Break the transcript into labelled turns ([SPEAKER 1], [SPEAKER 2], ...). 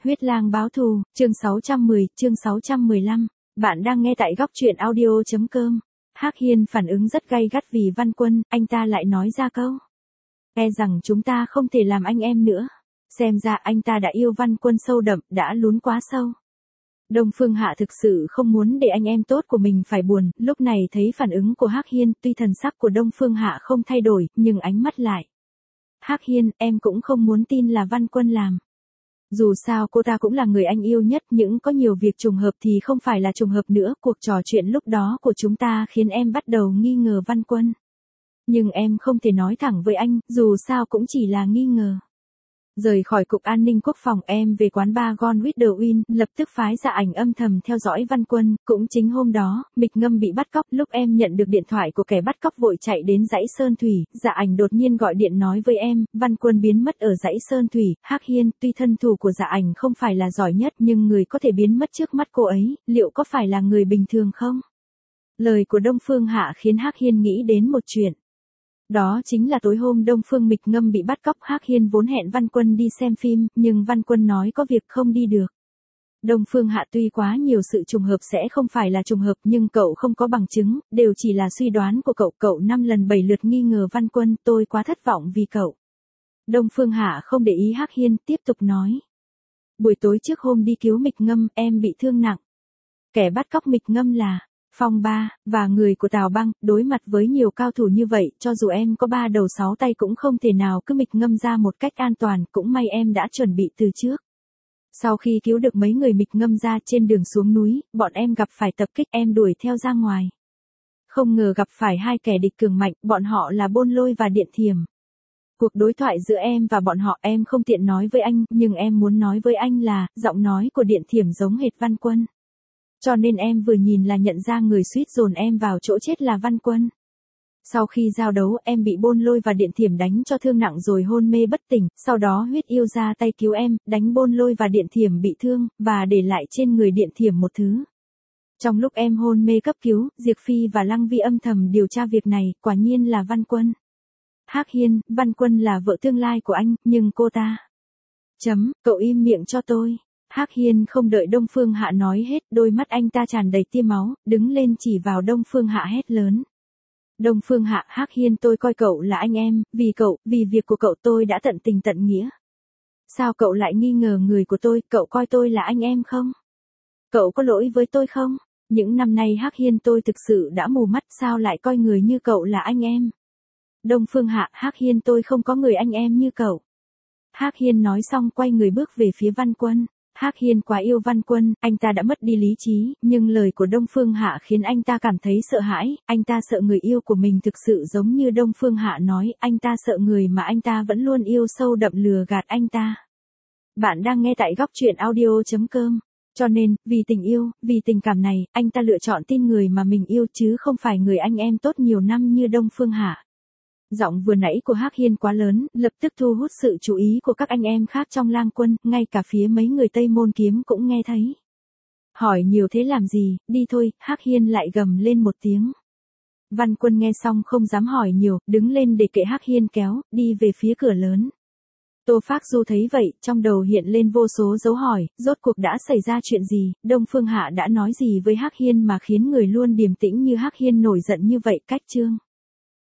[SPEAKER 1] Huyết lang báo thù, chương 610, chương 615. Bạn đang nghe tại góc truyện audio.com. Hắc Hiên phản ứng rất gay gắt vì Văn Quân, anh ta lại nói ra câu. E rằng chúng ta không thể làm anh em nữa. Xem ra anh ta đã yêu Văn Quân sâu đậm, đã lún quá sâu. Đông Phương Hạ thực sự không muốn để anh em tốt của mình phải buồn, lúc này thấy phản ứng của Hắc Hiên, tuy thần sắc của Đông Phương Hạ không thay đổi, nhưng ánh mắt lại. Hắc Hiên, em cũng không muốn tin là Văn Quân làm. Dù sao cô ta cũng là người anh yêu nhất, những có nhiều việc trùng hợp thì không phải là trùng hợp nữa, cuộc trò chuyện lúc đó của chúng ta khiến em bắt đầu nghi ngờ Văn Quân. Nhưng em không thể nói thẳng với anh, dù sao cũng chỉ là nghi ngờ. Rời khỏi Cục An ninh Quốc phòng, em về quán bar Gone with the Wind, lập tức phái Dạ Ảnh âm thầm theo dõi Văn Quân. Cũng chính hôm đó, Mịch Ngâm bị bắt cóc. Lúc em nhận được điện thoại của kẻ bắt cóc vội chạy đến dãy Sơn Thủy, Dạ Ảnh đột nhiên gọi điện nói với em, Văn Quân biến mất ở dãy Sơn Thủy. Hắc Hiên, tuy thân thủ của Dạ Ảnh không phải là giỏi nhất, nhưng người có thể biến mất trước mắt cô ấy, liệu có phải là người bình thường không? Lời của Đông Phương Hạ khiến Hắc Hiên nghĩ đến một chuyện. Đó chính là tối hôm Đông Phương Mịch Ngâm bị bắt cóc, Hắc Hiên vốn hẹn Văn Quân đi xem phim, nhưng Văn Quân nói có việc không đi được. Đông Phương Hạ tuy quá nhiều sự trùng hợp sẽ không phải là trùng hợp, nhưng cậu không có bằng chứng, đều chỉ là suy đoán của cậu 5 lần 7 lượt nghi ngờ Văn Quân, tôi quá thất vọng vì cậu. Đông Phương Hạ không để ý Hắc Hiên, tiếp tục nói. Buổi tối trước hôm đi cứu Mịch Ngâm, em bị thương nặng. Kẻ bắt cóc Mịch Ngâm là Phong Ba, và người của Tào Băng. Đối mặt với nhiều cao thủ như vậy, cho dù em có 3 đầu 6 tay cũng không thể nào cứ Mịch Ngâm ra một cách an toàn, cũng may em đã chuẩn bị từ trước. Sau khi cứu được mấy người Mịch Ngâm ra, trên đường xuống núi, bọn em gặp phải tập kích, em đuổi theo ra ngoài. Không ngờ gặp phải hai kẻ địch cường mạnh, bọn họ là Bôn Lôi và Điện Thiểm. Cuộc đối thoại giữa em và bọn họ em không tiện nói với anh, nhưng em muốn nói với anh là, giọng nói của Điện Thiểm giống hệt Văn Quân. Cho nên em vừa nhìn là nhận ra người suýt dồn em vào chỗ chết là Văn Quân. Sau khi giao đấu, em bị Bôn Lôi và Điện Thiểm đánh cho thương nặng rồi hôn mê bất tỉnh, sau đó Huyết Yêu ra tay cứu em, đánh Bôn Lôi và Điện Thiểm bị thương, và để lại trên người Điện Thiểm một thứ. Trong lúc em hôn mê cấp cứu, Diệp Phi và Lăng Vi âm thầm điều tra việc này, quả nhiên là Văn Quân. Hắc Hiên, Văn Quân là vợ tương lai của anh, nhưng cô ta... Cậu im miệng cho tôi. Hắc Hiên không đợi Đông Phương Hạ nói hết, đôi mắt anh ta tràn đầy tia máu, đứng lên chỉ vào Đông Phương Hạ hét lớn. Đông Phương Hạ, Hắc Hiên, tôi coi cậu là anh em, vì việc của cậu tôi đã tận tình tận nghĩa. Sao cậu lại nghi ngờ người của tôi, cậu coi tôi là anh em không? Cậu có lỗi với tôi không? Những năm nay Hắc Hiên tôi thực sự đã mù mắt, sao lại coi người như cậu là anh em? Đông Phương Hạ, Hắc Hiên tôi không có người anh em như cậu. Hắc Hiên nói xong quay người bước về phía Văn Quân. Hắc Hiên quá yêu Văn Quân, anh ta đã mất đi lý trí, nhưng lời của Đông Phương Hạ khiến anh ta cảm thấy sợ hãi, anh ta sợ người yêu của mình thực sự giống như Đông Phương Hạ nói, anh ta sợ người mà anh ta vẫn luôn yêu sâu đậm lừa gạt anh ta. Bạn đang nghe tại góc truyện audio.com. Cho nên, vì tình yêu, vì tình cảm này, anh ta lựa chọn tin người mà mình yêu chứ không phải người anh em tốt nhiều năm như Đông Phương Hạ. Giọng vừa nãy của Hắc Hiên quá lớn, lập tức thu hút sự chú ý của các anh em khác trong lang quân, ngay cả phía mấy người Tây Môn Kiếm cũng nghe thấy. Hỏi nhiều thế làm gì, đi thôi, Hắc Hiên lại gầm lên một tiếng. Văn Quân nghe xong không dám hỏi nhiều, đứng lên để kệ Hắc Hiên kéo, đi về phía cửa lớn. Tô Phác Du thấy vậy, trong đầu hiện lên vô số dấu hỏi, rốt cuộc đã xảy ra chuyện gì, Đông Phương Hạ đã nói gì với Hắc Hiên mà khiến người luôn điềm tĩnh như Hắc Hiên nổi giận như vậy, cách chương.